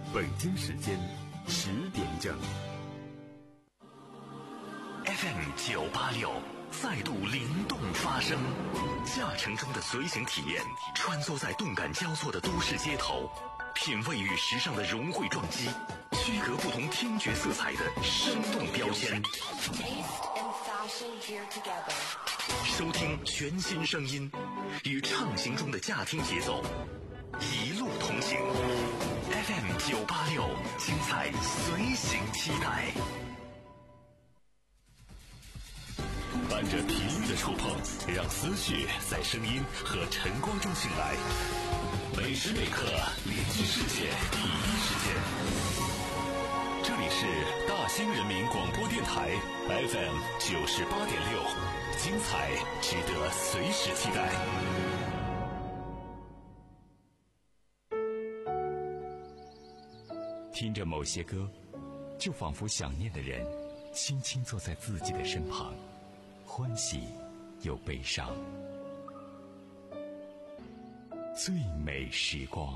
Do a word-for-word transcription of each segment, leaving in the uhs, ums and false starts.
北京时间十点整。 F M 九八六再度灵动发声，驾乘中的随行体验，穿梭在动感交错的都市街头，品味与时尚的融汇撞击，区隔不同听觉色彩的生动标签。收听全新声音，与畅行中的驾听节奏，一路同行。F M 九八六，精彩随行期待。伴着频率的触碰，让思绪在声音和晨光中醒来。每时每刻连接世界第一时间。这里是大兴人民广播电台 F M 九十八点六，精彩值得随时期待。听着某些歌，就仿佛想念的人轻轻坐在自己的身旁，欢喜又悲伤。最美时光。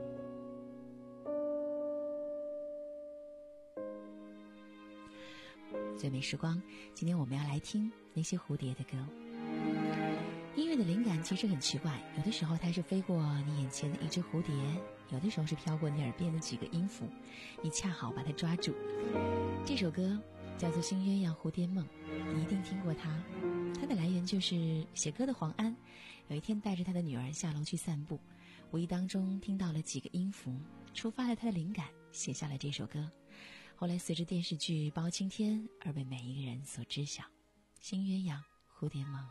最美时光，今天我们要来听那些蝴蝶的歌。音乐的灵感其实很奇怪，有的时候它是飞过你眼前的一只蝴蝶，有的时候是飘过你耳边的几个音符，你恰好把它抓住。这首歌叫做《新鸳鸯蝴蝶梦》，你一定听过它。它的来源就是写歌的黄安，有一天带着他的女儿下楼去散步，无意当中听到了几个音符，触发了他的灵感，写下了这首歌。后来随着电视剧《包青天》而被每一个人所知晓。新鸳鸯蝴蝶梦。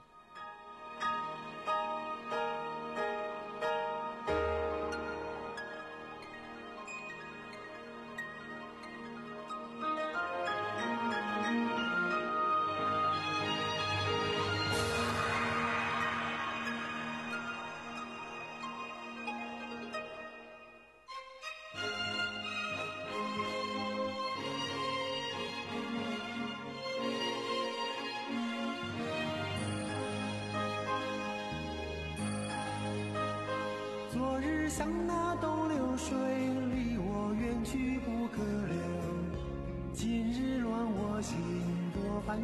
像那东流水，离我远去不可留。今日乱我心多烦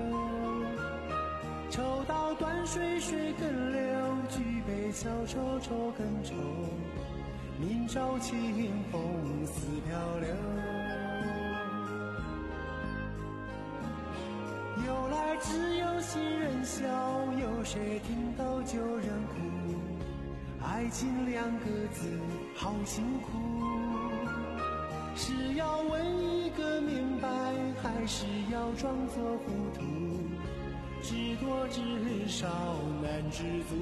忧。抽刀断水水更流，举杯消愁愁更愁。明朝清风似飘流。由来只有新人笑，有谁听到旧人哭？爱情两个字好辛苦，是要问一个明白，还是要装作糊涂？知多知少难知足。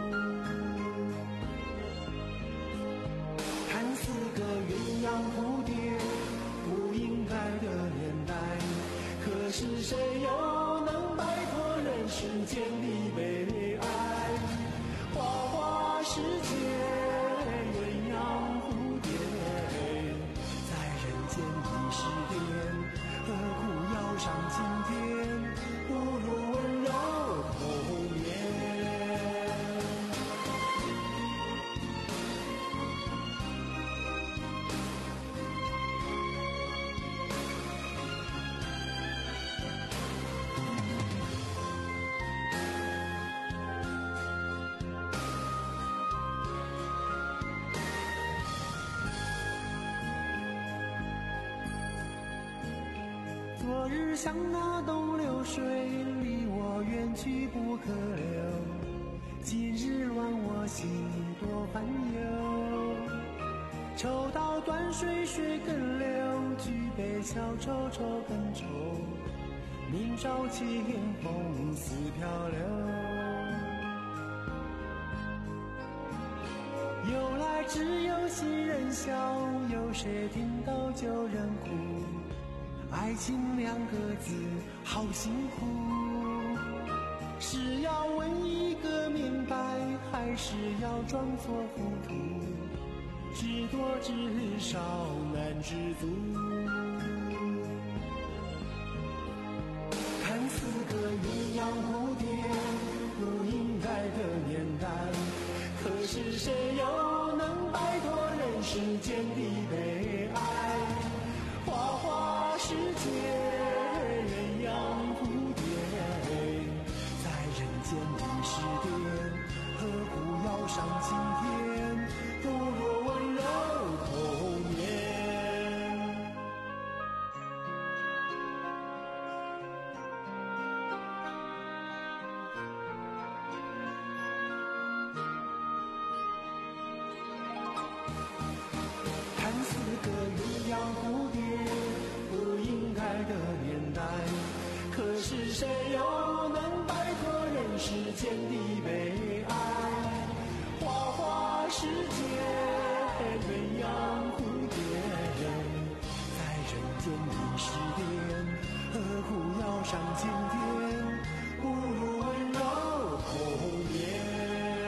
看似个鸳鸯蝴蝶，不应该的年代，可是谁又能摆脱人世间的悲哀？花花世界，鸳鸯蝴蝶，在人间的诗典，何苦要上青天？不如温柔童年。昨日像那东流水，离我远去不可留。今日乱我心多烦忧。抽刀断水水更流，举杯消愁愁更愁。明朝清风似飘流。由来只有新人笑，有谁听到旧人哭？爱情两个字好辛苦，是要问一个明白，还是要装作糊涂？知多知少难知足。看似个鸳鸯蝴蝶，不应该的年代，可是谁又能摆脱人世间的悲哀？ 界，鸳鸯蝴蝶，在人间的诗典，何苦要上青天，不若温柔童年。看似个鸳鸯蝴蝶，不应该的年代，可是谁又能摆脱人世间的悲哀？花花世界，鸳鸯蝴蝶，在人间的诗典，何苦要上青天，不如温柔童年。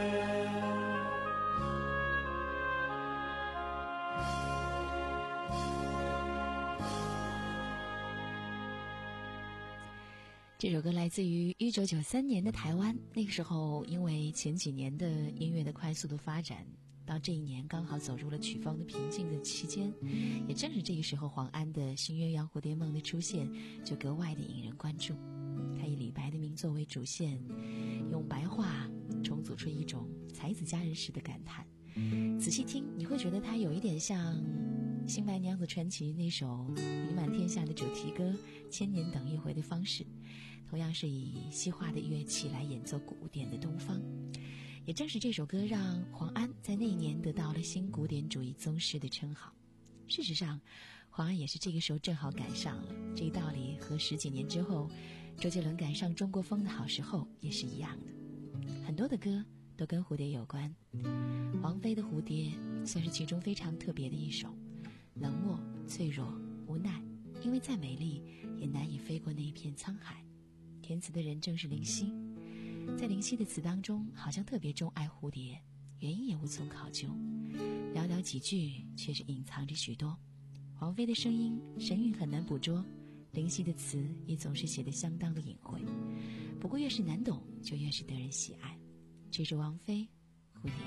这首歌来自于一九九三年的台湾，那个时候因为前几年的音乐的快速的发展，到这一年刚好走入了曲风的平静的期间，也正是这个时候黄安的新鸳鸯蝴蝶梦的出现就格外的引人关注。他以李白的名作为主线，用白话重组出一种才子佳人式的感叹。仔细听你会觉得他有一点像新白娘子传奇那首名满天下的主题歌千年等一回的方式，同样是以西化的乐器来演奏古典的东方。也正是这首歌让黄安在那一年得到了新古典主义宗师的称号。事实上黄安也是这个时候正好赶上了，这个道理和十几年之后周杰伦赶上中国风的好时候也是一样的。很多的歌都跟蝴蝶有关，王菲的蝴蝶算是其中非常特别的一首，冷漠脆弱无奈，因为再美丽也难以飞过那一片沧海。填词的人正是林夕，在林夕的词当中好像特别钟爱蝴蝶，原因也无从考究，寥寥几句却是隐藏着许多。王菲的声音神韵很难捕捉，林夕的词也总是写得相当的隐晦，不过越是难懂就越是得人喜爱。这是王菲蝴蝶。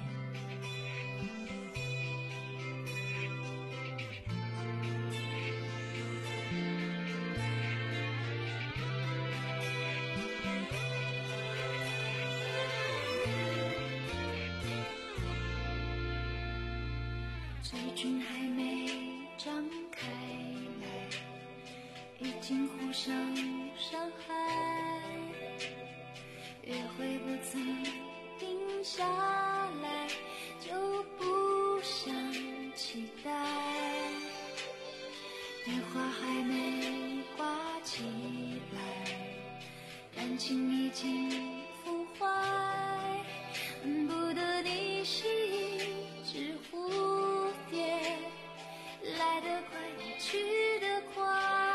嘴唇还没张开来，已经互相伤害，约会不曾定下来，就不想期待，电话还没挂起来，感情已经腐坏，恨不得你是一只蝴蝶，来得快也去得快，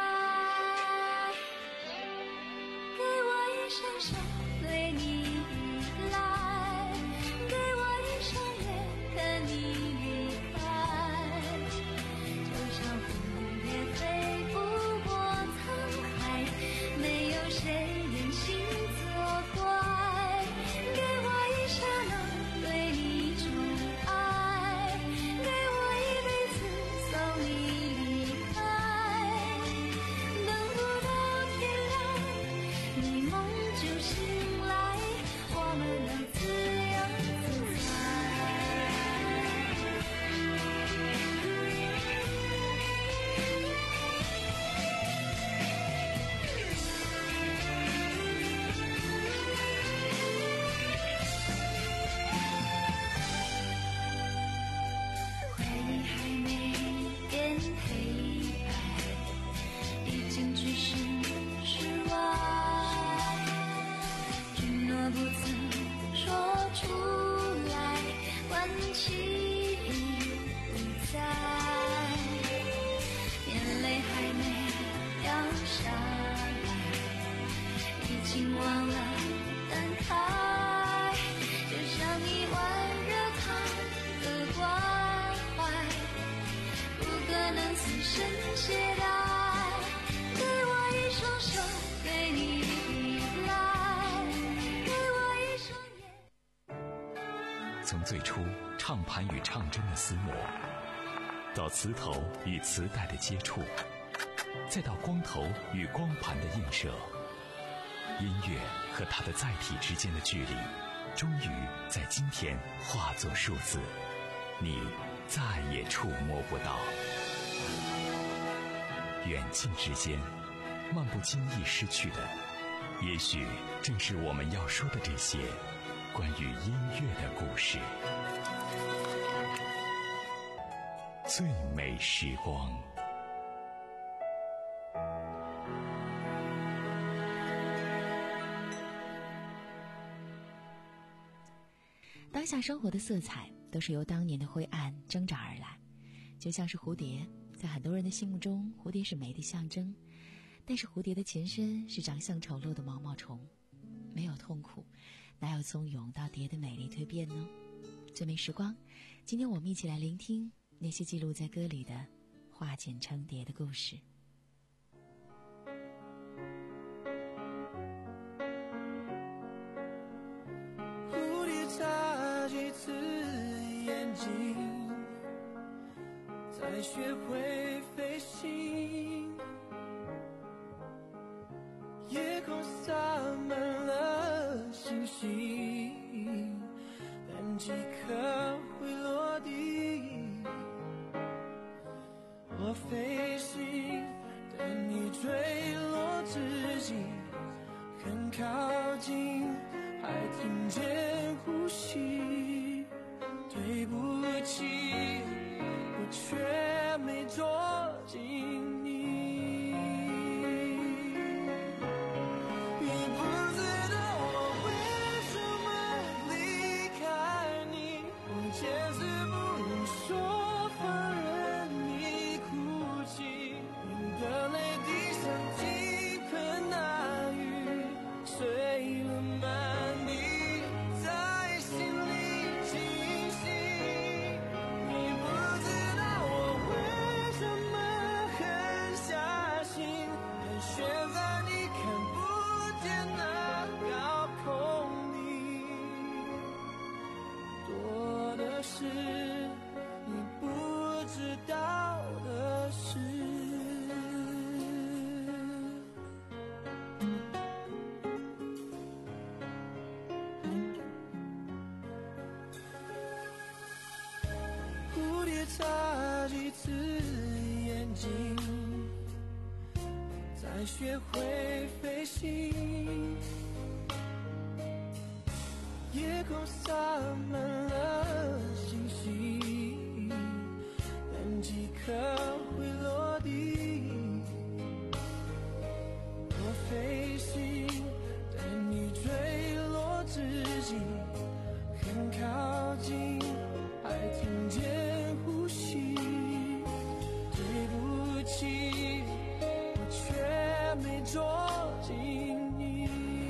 给我一双手对你依赖，给我一双眼看你离开，就像蝴蝶飞不过沧海，没有谁忍心作怪，给我一刹那对你宠爱，给我一辈子送你离开，等不到天亮，你梦就醒来，我们能自由自在。回忆还没变黑白，已经只是失望，承诺不曾说出来，关系不在，眼泪还没掉下来，已经忘了等待，就像你温热烫的关怀，不可能此生懈怠，给我一双手对你依赖，给我一双眼。 从最初唱盘与唱针的厮磨，到词头与磁带的接触， 再到光头与光盘的映射，音乐和它的载体之间的距离，终于在今天化作数字，你再也触摸不到。远近之间，漫不经意失去的，也许正是我们要说的这些关于音乐的故事。最美时光。 当下生活的色彩都是由当年的灰暗挣扎而来，就像是蝴蝶，在很多人的心目中，蝴蝶是美的象征，但是蝴蝶的前身是长相丑陋的毛毛虫。没有痛苦，哪有从蛹到蝶的美丽蜕变呢？最美时光，今天我们一起来聆听那些记录在歌里的化茧成蝶的故事。 蝴蝶眨几次眼睛，才学会飞行。夜空洒满了星星，但几颗会落地。我飞行，等你坠落之际，很靠近，还听见呼吸。对不起，我却没捉紧你。眨几次眼睛，才学会飞行。夜空洒满了星星，但几颗会落地。我飞行，等你坠落之际，很靠近，还听见呼吸。对不起，我却没捉紧你。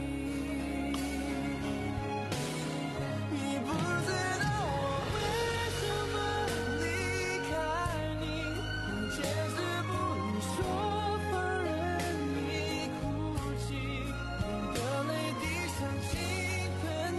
你不知道我为什么离开你，我解释不说，放任你哭泣，你的泪滴像倾盆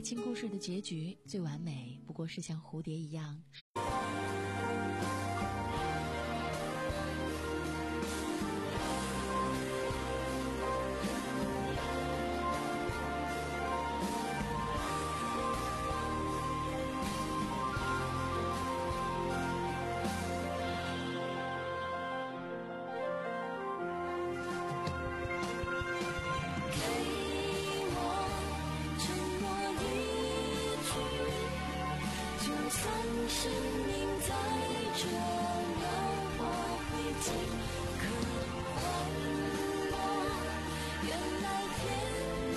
情故事的结局最完美，不过是像蝴蝶一样。 生命在这浪花灰烬，可换我原来天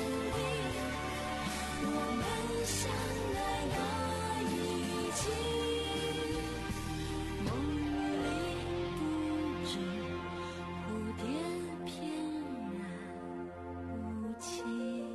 地，我们相爱那一季，梦里不知蝴蝶翩然不起。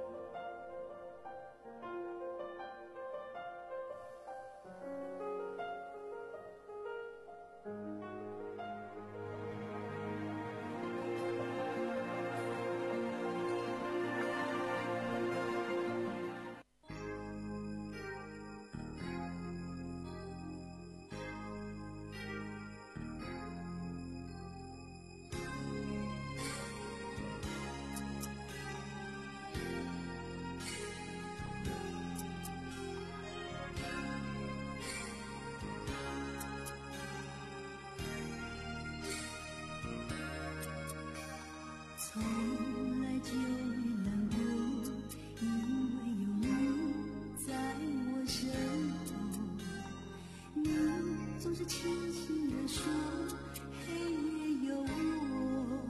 从来就没难过，因为有你在我身后。你总是轻轻地说，黑夜有我。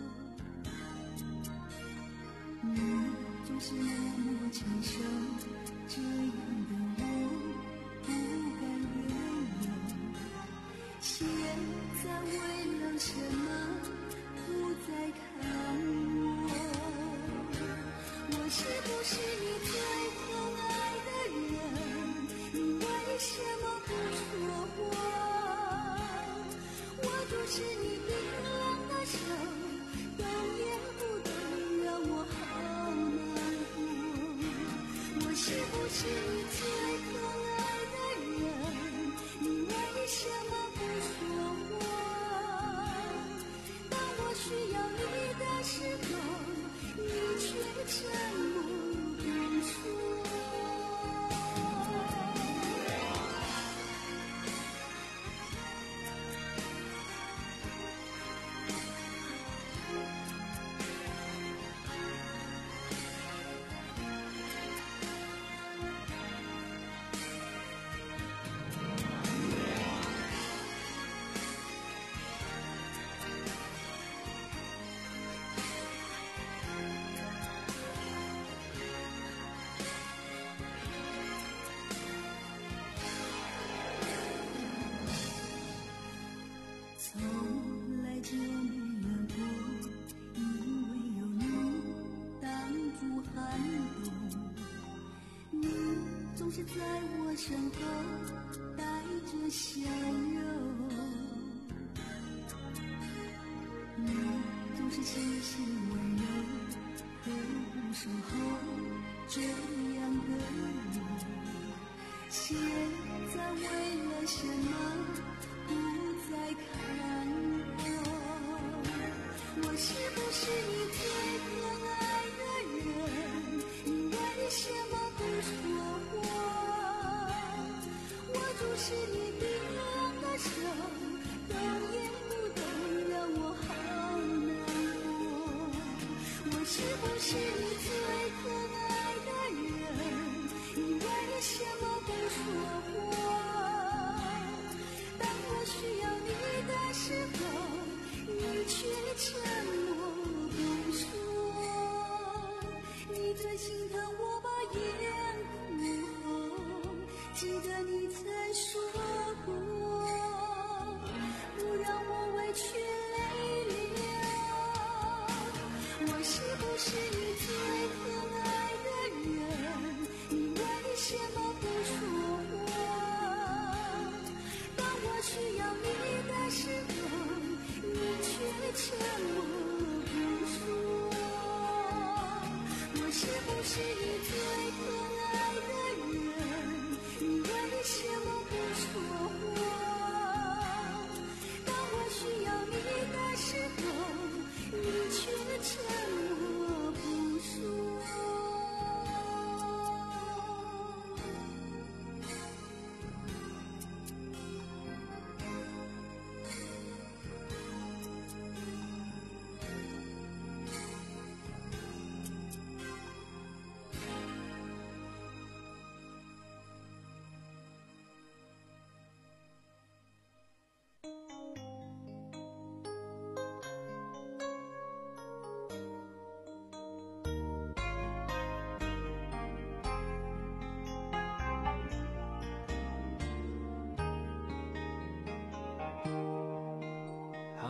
你总是默默承受，这样的我不敢原谅。现在为了什么不再看我？我是不是你最疼爱的人？你为什么不说我？我就是你冰冷的手，都念不得，让我好难过。我是不是你最疼爱的人？你为什么不说我？需要你的时候，你却沉默不说。从来就没怨过，因为有你挡住寒冬。你总是在我身后带着笑容，你总是细心温柔，呵护守候这样的我。现在为了什么不再看我？我是不是你最疼爱的人？你为什么不说我？我就是你冰冷的手，都念不得，让我好难过。我是不是你最疼爱的人？你为什么不说我？需要你的时候，你却沉默不说。你最心疼我把眼哭红，记得你曾说过，不让我委屈泪流。我是不是你最疼爱的人？你为什么不说我？需要你的时候，你却沉默不说。我是不是你最疼爱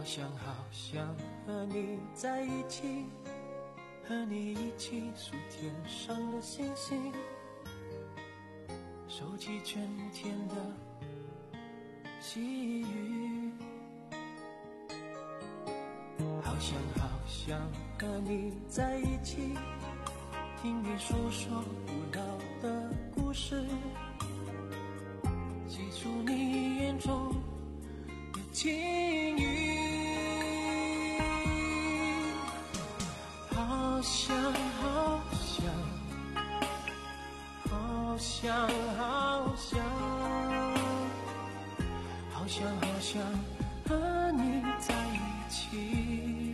想好想和你在一起，和你一起数天上的星星，收集春天的细雨。好想好想和你在一起，听你诉说古老的故事，记住你眼中的情语。好想好想好想好想好想好想和你在一起，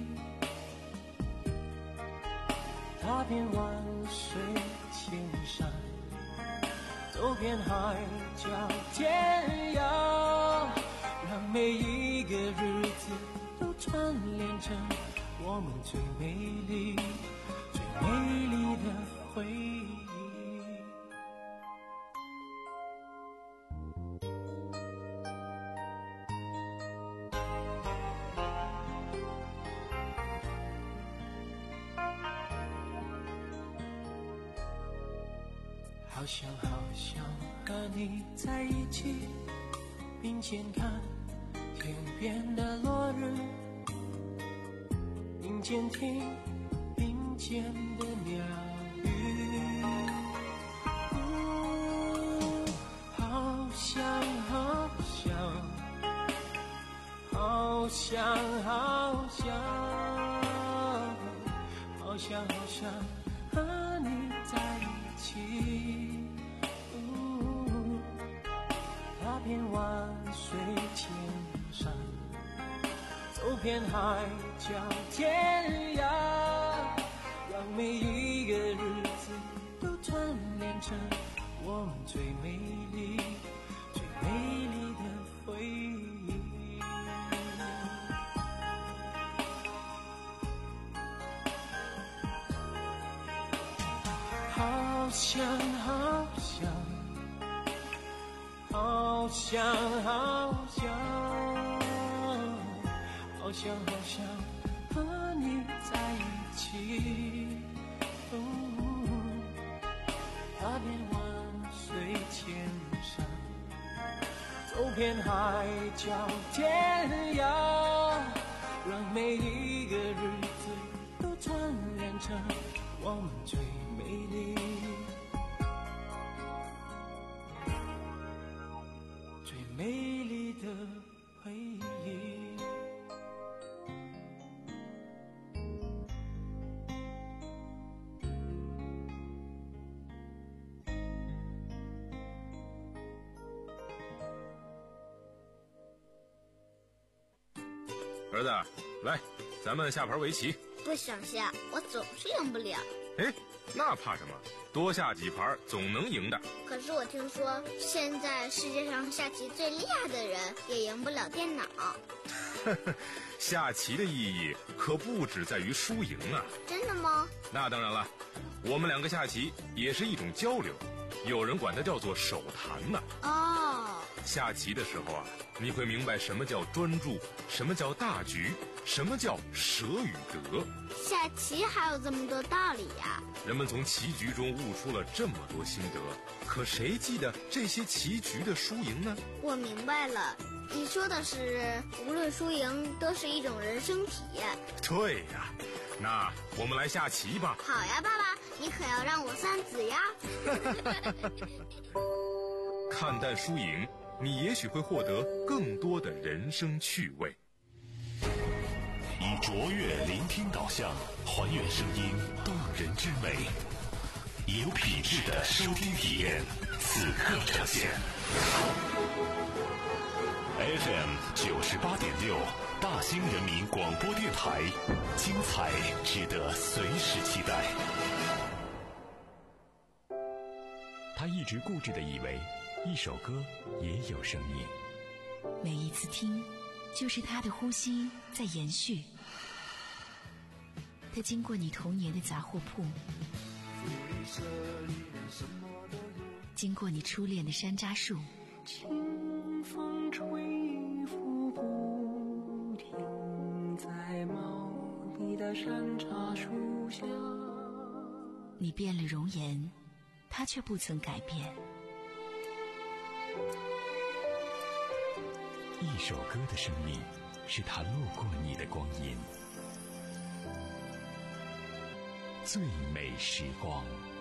踏遍万水千山，走遍海角天涯，让每一个日子都串联成我们最美丽最美丽的回忆。好想好想和你在一起，并肩看天边的落日，并肩听并肩的鸟语。嗯，好想好想好想好想好想好想和你在一起。踏遍万水千山，走遍海角天涯，让每一个日子都串联成我们最美丽最美丽的回忆。好想好想好想好想好想好想和你在一起，踏遍万水千山，走遍海角天涯，让每一个日子都串联成我们最美丽最美丽的回忆。 儿子，来，咱们下盘围棋。 不想下，我总是赢不了。 哎，那怕什么？多下几盘总能赢的。 可是我听说，现在世界上下棋最厉害的人也赢不了电脑。 下棋的意义可不只在于输赢啊。 真的吗？ 那当然了，我们两个下棋也是一种交流，有人管它叫做手谈呢。 哦， 下棋的时候啊，你会明白什么叫专注，什么叫大局，什么叫舍与得。 下棋还有这么多道理呀！ 人们从棋局中悟出了这么多心得，可谁记得这些棋局的输赢呢？ 我明白了，你说的是无论输赢都是一种人生体验。 对呀，那我们来下棋吧。 好呀，爸爸，你可要让我三子呀。 看淡输赢，你也许会获得更多的人生趣味。 以卓越聆听导向，还原声音动人之美，以有品质的收听体验，此刻呈现。F M 九十八点六，大兴人民广播电台，精彩值得随时期待。 他一直固执地以为，一首歌也有生命。 每一次听，就是他的呼吸在延续。他经过你童年的杂货铺，经过你初恋的山楂树， 清风吹拂不停， 变了容颜，他却不曾改变。 一首歌的生命，是它路过你的光阴。最美时光。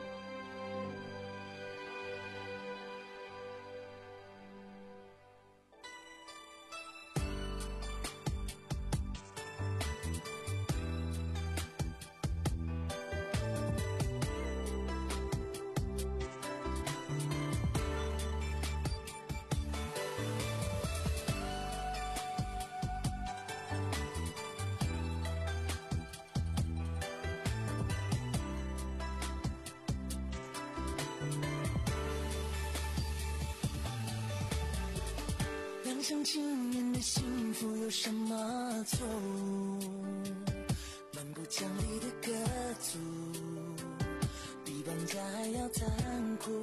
想青年的幸福有什么错误？蛮不讲理的歌族，比绑架还要残酷。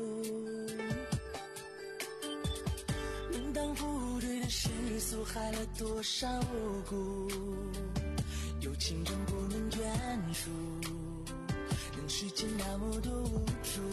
门当户对的世俗害了多少无辜？有情人不能眷属，人世间那么多无助。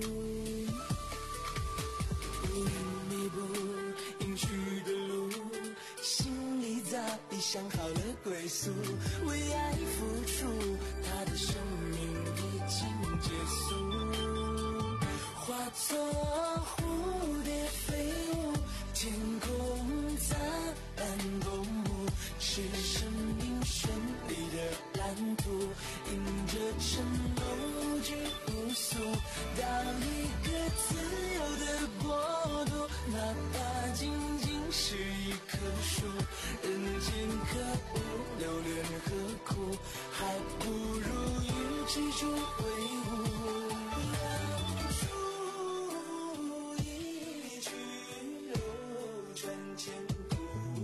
一米步去的路，心里早已想好了归宿，为爱付出，他的生命已经结束。化作蝴蝶飞舞，天空杂乱公墓，是生命绚丽的蓝图，迎着晨露去无数，到一个自由的国度，哪怕仅仅是一棵树，人间可恶，留恋何苦，还不如与之助为伍。两处一曲流传千古，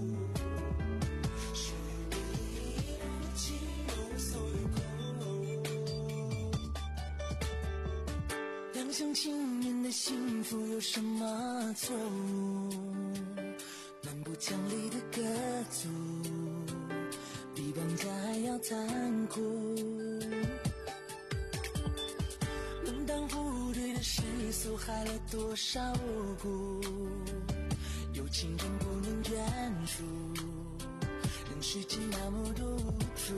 是你无情无所苦。两厢情愿的幸福有什么错误？蛮不讲理的歌族，比绑架还要残酷。门当户对的世俗害了多少无辜？有情人不能眷属，人世间那么多无助。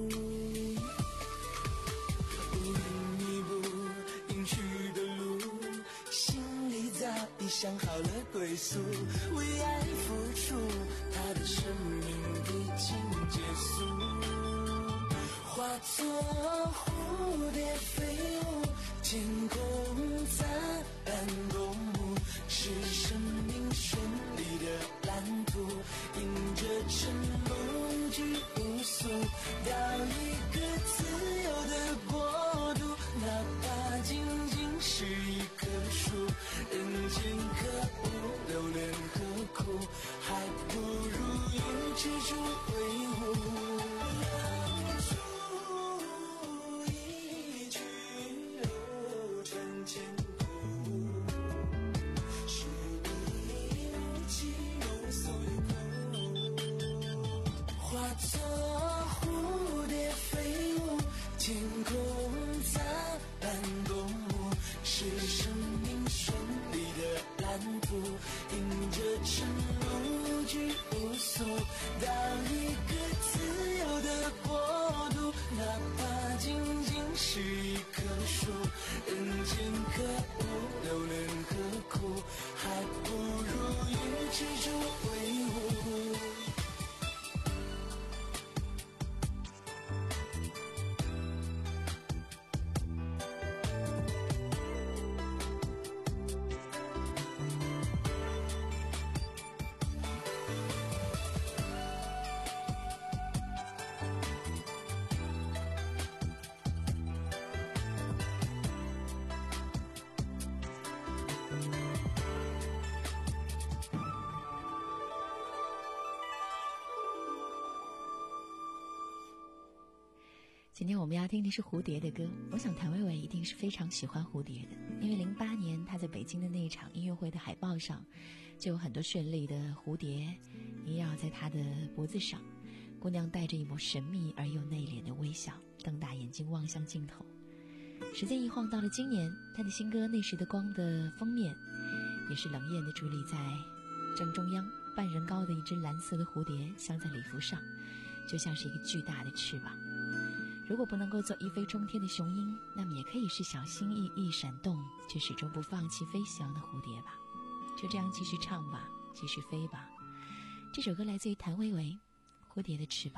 无论一步应去的路，心里早已想好了归宿，为爱付出，他的生命已经结束。化作蝴蝶飞舞，天空杂乱公墓，是生命绚丽的蓝图，迎着晨露去无数，到一个自由的国度，哪怕仅仅是一棵树，人间可恶，留恋何苦，还不如与之助为伍。两处一曲流传千古，是你无情无所苦。化作蝴蝶飞舞，天空杂乱公墓，是生命绚丽的蓝图，迎着晨露去无数，到一个自由的国度，哪怕仅仅是一棵树，人间可恶，留恋何苦，还不如与之助为伍。 今天我们要听的是蝴蝶的歌，我想谭维维一定是非常喜欢蝴蝶的，因为零八年他在北京的那一场音乐会的海报上，就有很多绚丽的蝴蝶萦绕在他的脖子上，姑娘带着一抹神秘而又内敛的微笑，瞪大眼睛望向镜头。 时间一晃到了今年，他的新歌《那时的光》的封面也是冷艳的伫立在正中央，半人高的一只蓝色的蝴蝶镶在礼服上，就像是一个巨大的翅膀。如果不能够做一飞冲天的雄鹰，那么也可以是小心翼翼闪动却始终不放弃飞翔的蝴蝶吧。就这样继续唱吧，继续飞吧。这首歌来自于谭维维，《蝴蝶的翅膀》。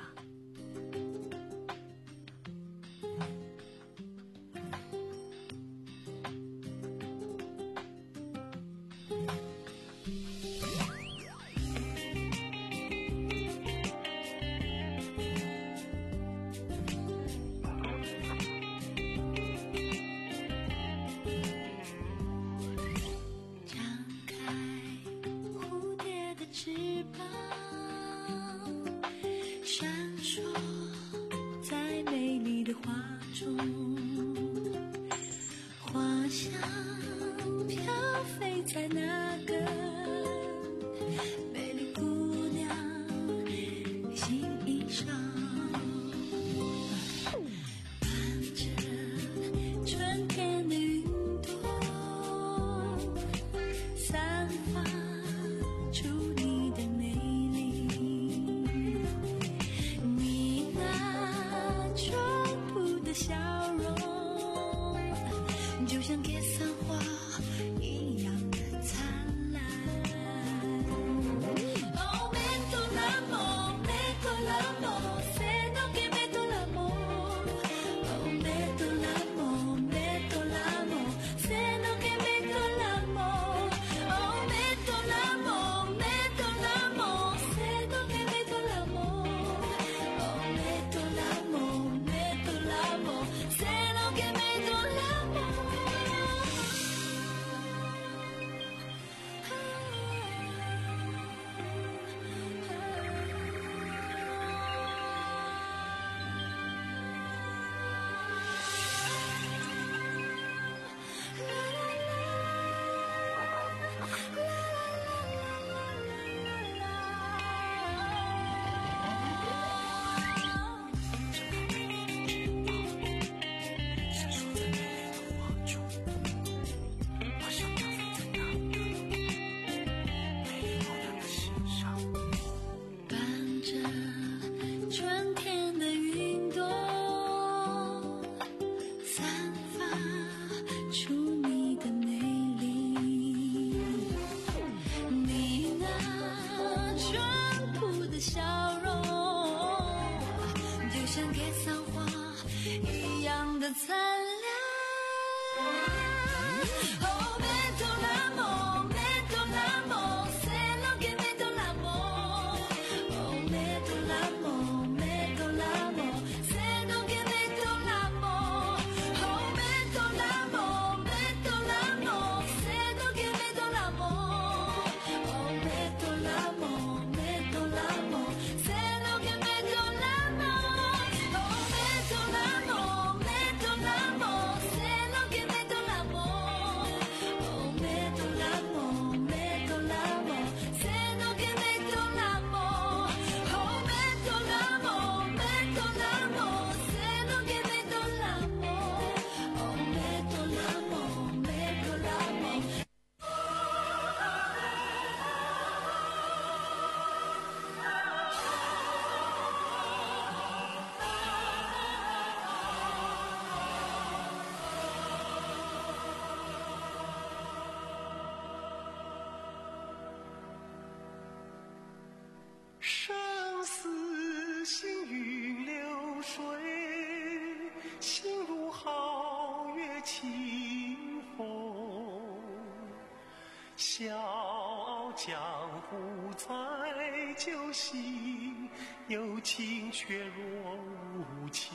生死行云流水，心如皓月清风。笑傲江湖在酒醒，有情却若无情。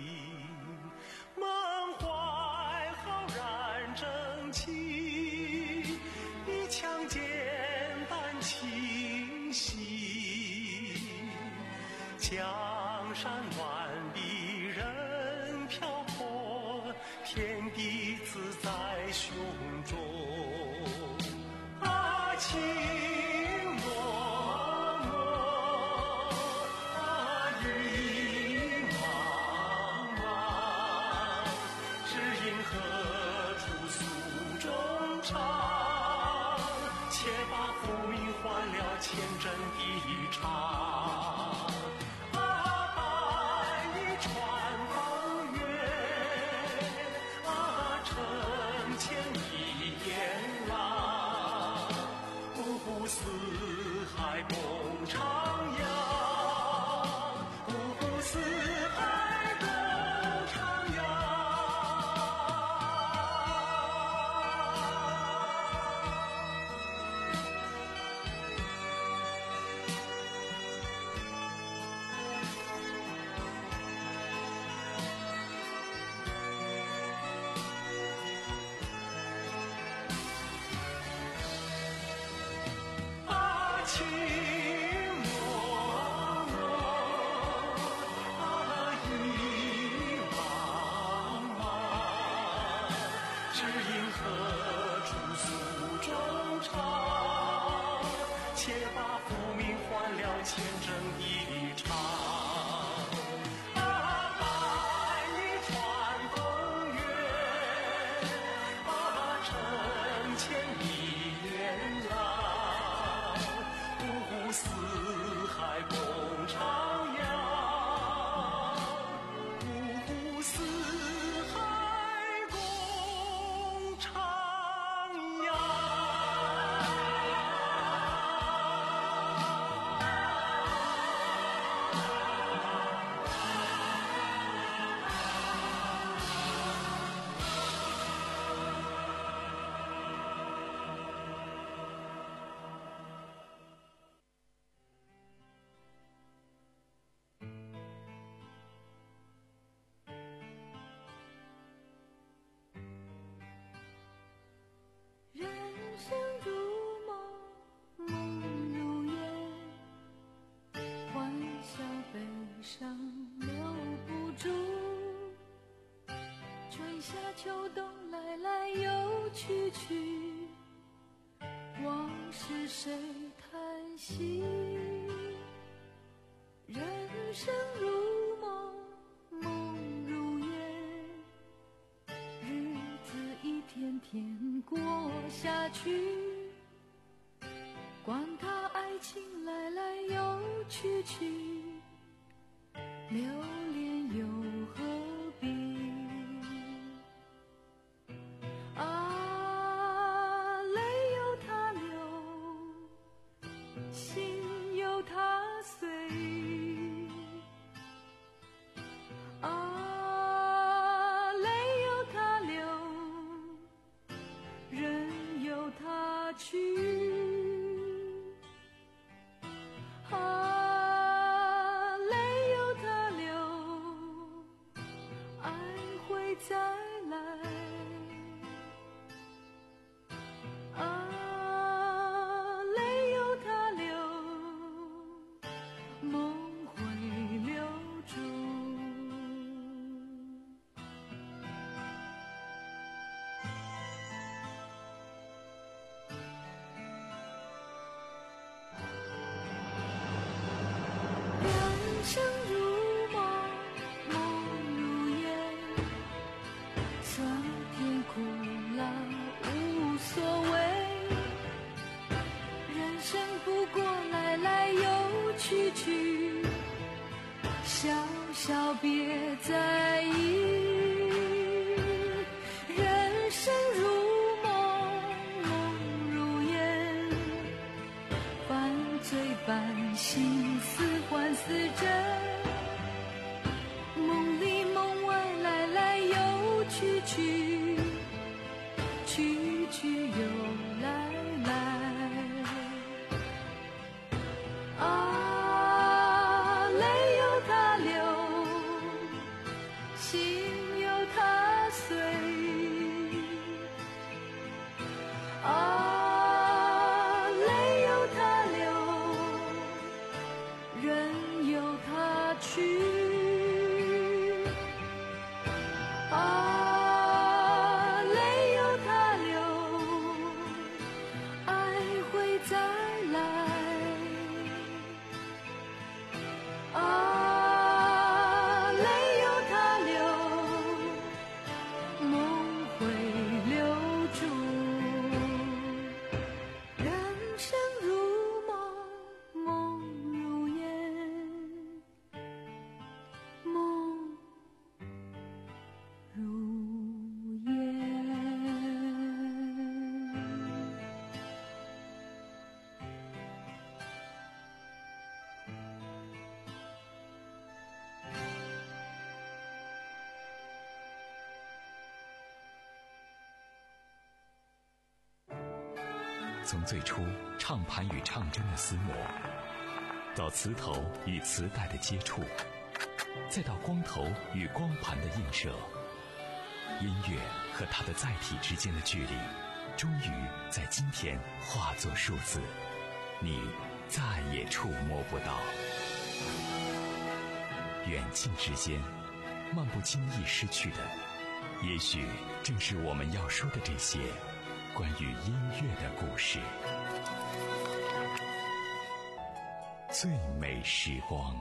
满怀浩然正气，一枪剑胆清晰。江山万里人漂泊，天地自在胸中。爱情脉脉，云茫茫，只因换了千真一场。啊，百里穿风月，啊，城前一烟浪，五湖四海共徜徉，五湖四海共徜徉。啊，情浓浓，啊，意茫茫，只因何处诉衷肠，且把浮名换了千真一场。啊，百里穿风月，啊，城前一烟浪，五湖四海共徜徉，五湖四海共徜徉。 人生如梦，梦如烟，欢笑悲伤留不住。春夏秋冬来来又去去，往事谁叹息？人生如梦，梦如烟，日子一天天过下去，管他爱情来来又去去，留恋又何必？啊，泪由它流，心由它碎。啊，泪由它流，人由它去。啊，泪由它流，爱会再来。啊，泪由它流，梦会留住。人生如梦，梦如烟，酸甜苦辣无所谓。人生不过来来又去去，笑笑别在意。人生如梦，梦如烟，犯罪般心思换似真，梦里梦外来来又去去，去去又来来。啊，泪由它流，心由它碎。啊，泪由它流，人由它去。啊，泪由它流， 从最初唱盘与唱针的厮磨，到磁头与磁带的接触，再到光头与光盘的映射，音乐和它的载体之间的距离，终于在今天化作数字，你再也触摸不到。远近之间，漫不经意失去的，也许正是我们要说的这些关于音乐的故事。最美时光。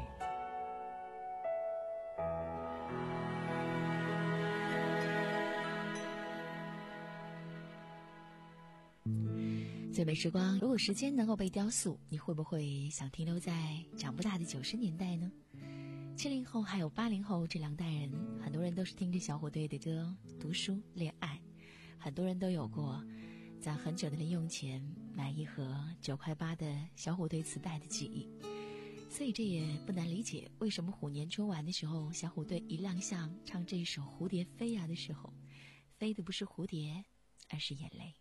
最美时光，如果时间能够被雕塑，你会不会想停留在长不大的九十年代呢？七零后还有八零后这两代人，很多人都是听着小虎队的歌读书恋爱，很多人都有过在很久的零用钱买一盒九块八的小虎队磁带的记忆。所以这也不难理解，为什么虎年春晚的时候，小虎队一亮相唱这首《蝴蝶飞呀》的时候，飞的不是蝴蝶，而是眼泪。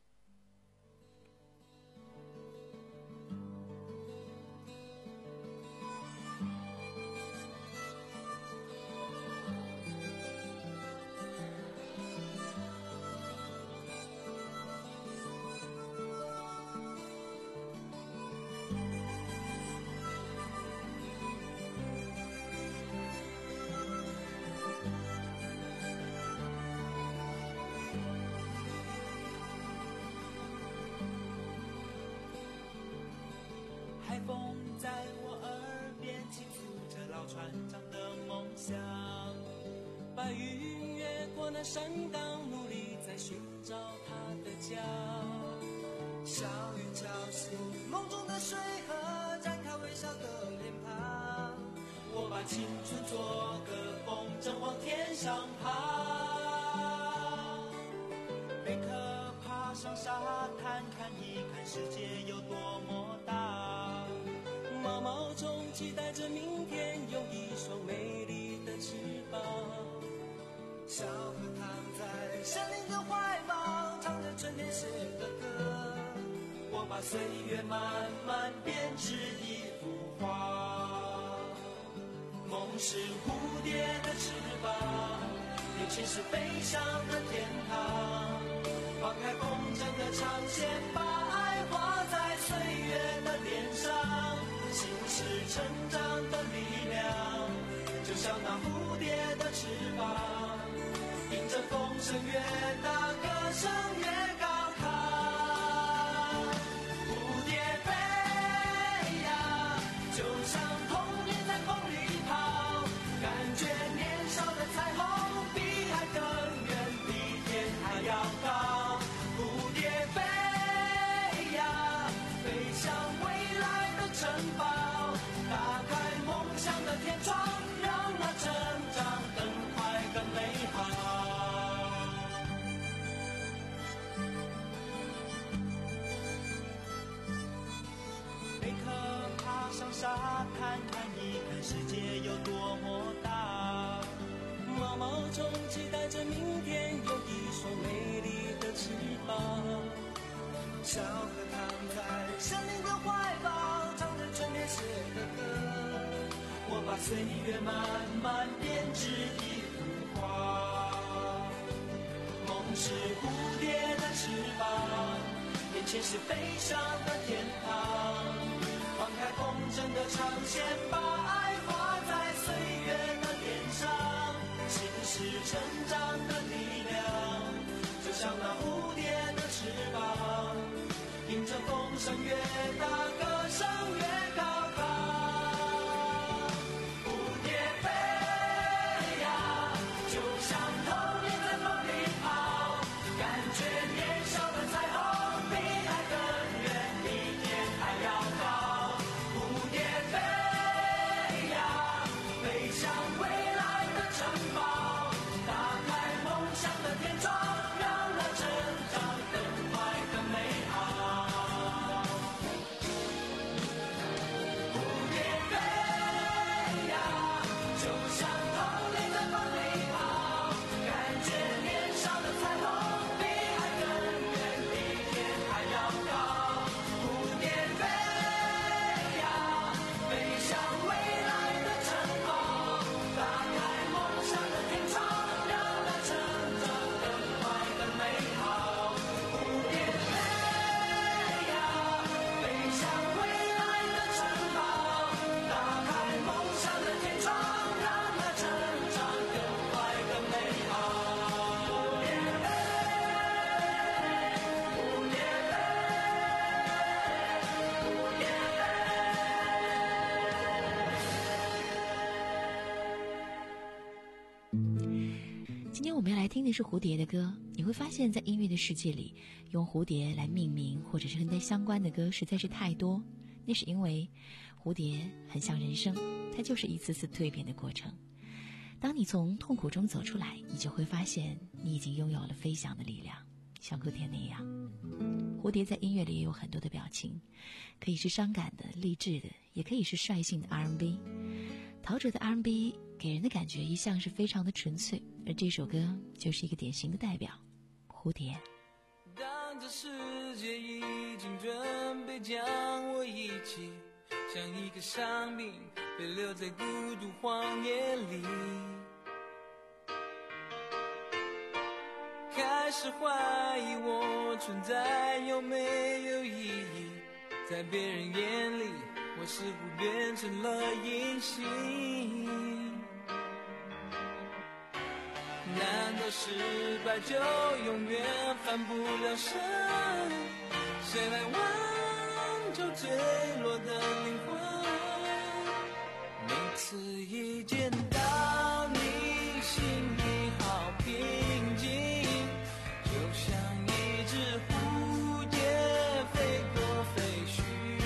海风在我耳边倾诉着老船长的梦想，白云越过那山岗，努力在寻找他的家。小雨敲醒梦中的水河，展开微笑的脸庞。我把青春做个风筝往天上爬。贝壳爬上沙滩，看一看世界有多么大。毛毛虫期待着明天有一双美丽的翅膀。小河躺在森林的怀抱，唱着春天写的歌。我把岁月慢慢编织一幅画。梦是蝴蝶的翅膀，年轻是飞翔的天堂。放开风筝的长线，把爱画在岁月的脸上。心是成长的力量，就像那蝴蝶的翅膀，迎着风声越大，歌声越高亢。蝴蝶飞呀，就像童年在风里跑，感觉年少的彩虹比海更远，比天还要高。蝴蝶飞呀，飞向未来的城堡，打开梦想的天窗，让那成长更快更美好。贝壳爬上沙滩，看一看世界有多么大。毛毛虫期待着明天有一双美丽的翅膀。小河躺在森林的怀抱，唱着春天写的歌。我把岁月慢慢编织一幅画。梦是蝴蝶的翅膀，眼前是飞翔的天堂。放开风筝的长线，把爱画在岁月的脸上。心是成长的力量，就像那蝴蝶的翅膀，迎着风声越大，歌声越高亢。蝴蝶飞呀，就像童年在风里跑，感觉年少的彩虹比海更远，比天还要高。蝴蝶飞呀，飞向未来的城堡，打开梦想的天窗，让那成长更快更美好。 们要来听的是蝴蝶的歌。你会发现在音乐的世界里，用蝴蝶来命名或者是跟它相关的歌实在是太多。那是因为蝴蝶很像人生，它就是一次次蜕变的过程。当你从痛苦中走出来，你就会发现你已经拥有了飞翔的力量，像蝴蝶那样。蝴蝶在音乐里也有很多的表情，可以是伤感的、励志的，也可以是率性的 R and B。 陶喆的 R and B 给人的感觉一向是非常的纯粹，而这首歌就是一个典型的代表，蝴蝶。 当这世界已经准备将我遗弃，像一个伤兵被留在孤独荒野里，开始怀疑我存在有没有意义，在别人眼里我似乎变成了隐形。难道失败就永远翻不了身？谁来挽救坠落的灵魂？每次一见到你，心里好平静，就像一只蝴蝶飞过废墟，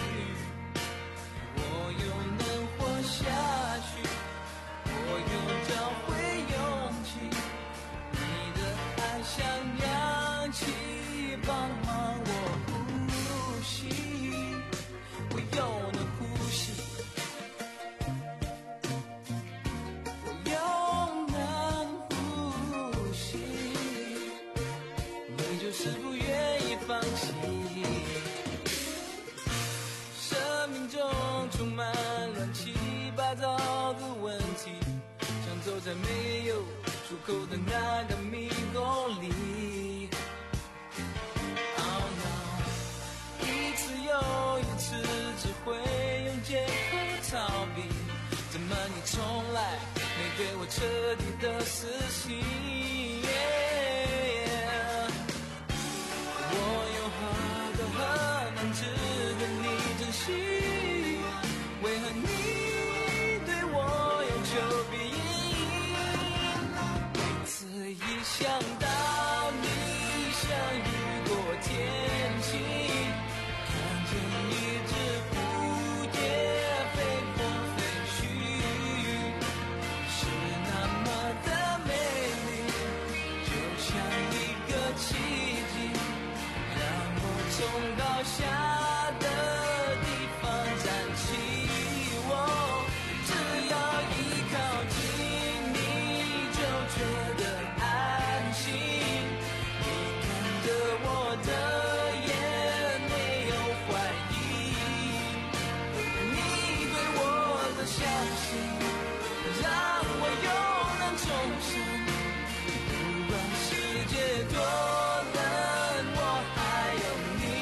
我又能活下去，我又找回勇气，你的爱像氧气帮忙我呼吸，我又能呼吸，我又能呼吸，你就是不愿意放弃。生命中充满乱七八糟的问题，像走在没有出口的那个迷宫里。Oh no， 一次又一次只会用借口逃避，怎么你从来没对我彻底的死心？ Yeah， 我又何德何能值得你珍惜？为何你对我有求必应？每次一想到你像雨过天晴，看见一只蝴蝶飞过废墟，是那么的美丽，就像一个奇迹，让我从高下的地方站起。我只要一靠近你，就觉得安心。你看着我的眼，没有怀疑，你对我的相信，让我又能重生。不管世界多冷，我还有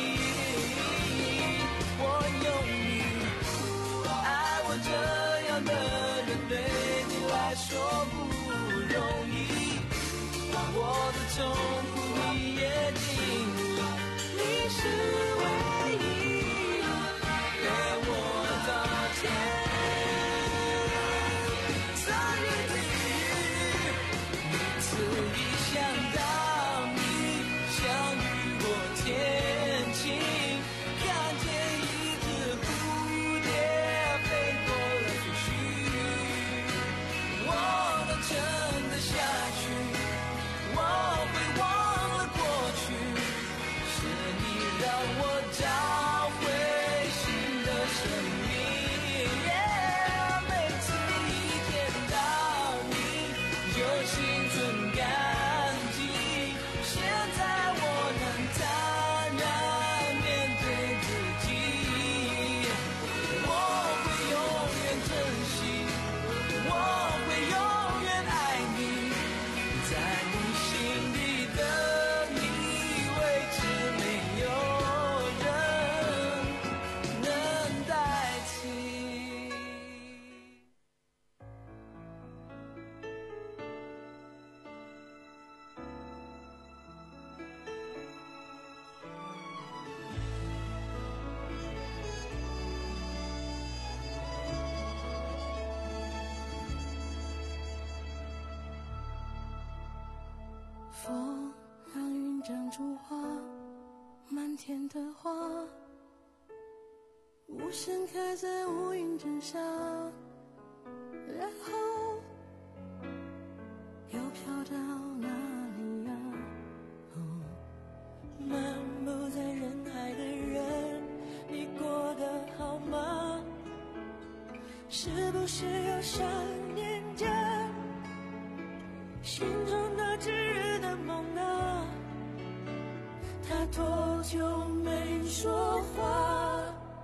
你，我有你。爱我这样的人对你来说不容易，我的痛苦你也经历，你是唯一陪我到天苍与地。每次一想到你像雨过天晴，看见一只蝴蝶飞过了废墟，我能撑得下去，我会忘了过去，是你让我找回新的生命。Yeah， 每次一见到你就心存感激，现在我能坦然面对自己，我会永远珍惜，我会永远爱你，在你心底的你，位置没有人风让云长出花，满天的花无声开在乌云之下，然后又飘到哪里呀？哦， 漫步在人海的人，你过得好吗？是不是又想念着心中那炙热的梦啊？他多久没说话？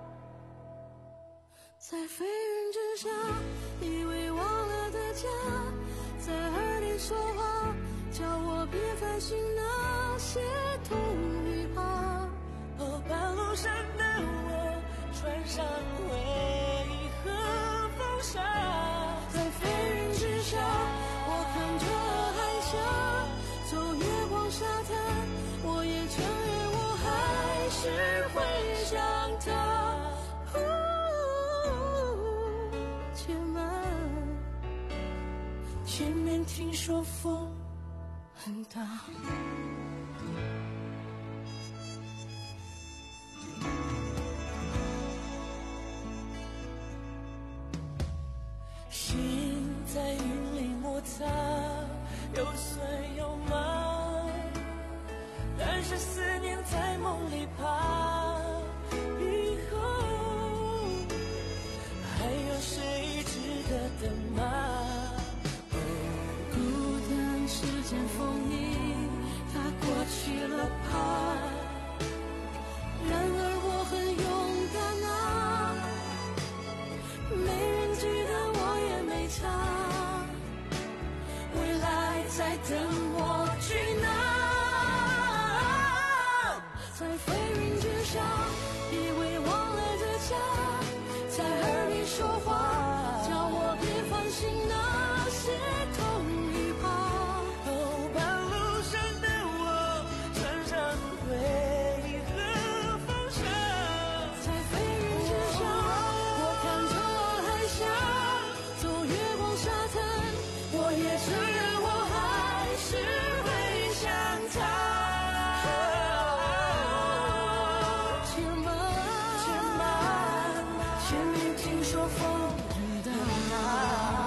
在飞云之下，以为忘了的家，在耳边说话，叫我别烦心那些痛与怕。 哦，半路上的我穿上回忆和风沙， 在飞云之下，我看着海峡，走月光沙滩，我也承认我还是会想他。且慢， 前面听说风很大。心在云里摩擦，有酸有麻，但是思念在梦里爬。以后还有谁值得等吗？ 孤单是阵风衣，它过去了怕。然而我很勇敢啊，没人记得我也没差，未来在等我去拿。在飞云之下，以为忘了的家，在耳边说话，叫我别烦心那些痛与怕。 哦，半路上的我穿上回忆和风沙， 在飞云之下，我看着海峡，走月光沙滩，我也承认我还是会想他。且慢， 且慢，前面听说风很大。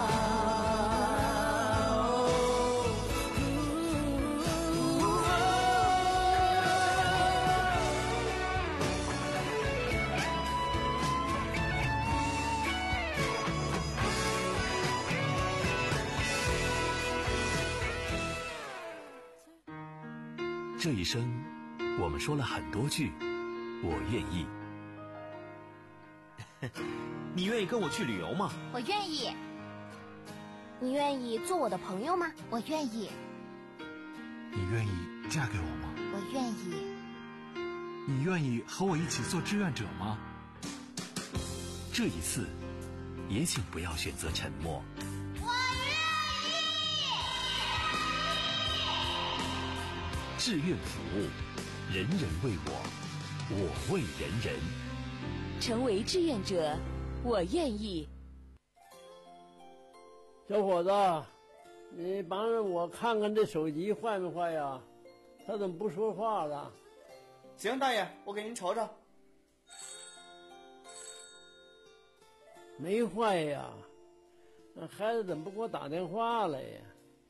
这一生，我们说了很多句“我愿意”。 你愿意跟我去旅游吗？ 我愿意。你愿意做我的朋友吗？我愿意。 你愿意嫁给我吗？ 我愿意。 你愿意和我一起做志愿者吗？ 这一次，也请不要选择沉默。 我愿意。 志愿服务，人人为我，我为人人。 成为志愿者，我愿意。 小伙子，你帮着我看看这手机坏没坏呀？他怎么不说话了？ 行，大爷，我给您瞅瞅。 没坏呀，那孩子怎么不给我打电话了呀？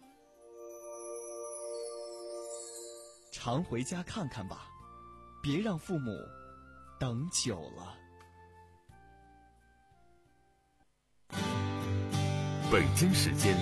常回家看看吧，别让父母等久了。 北京时间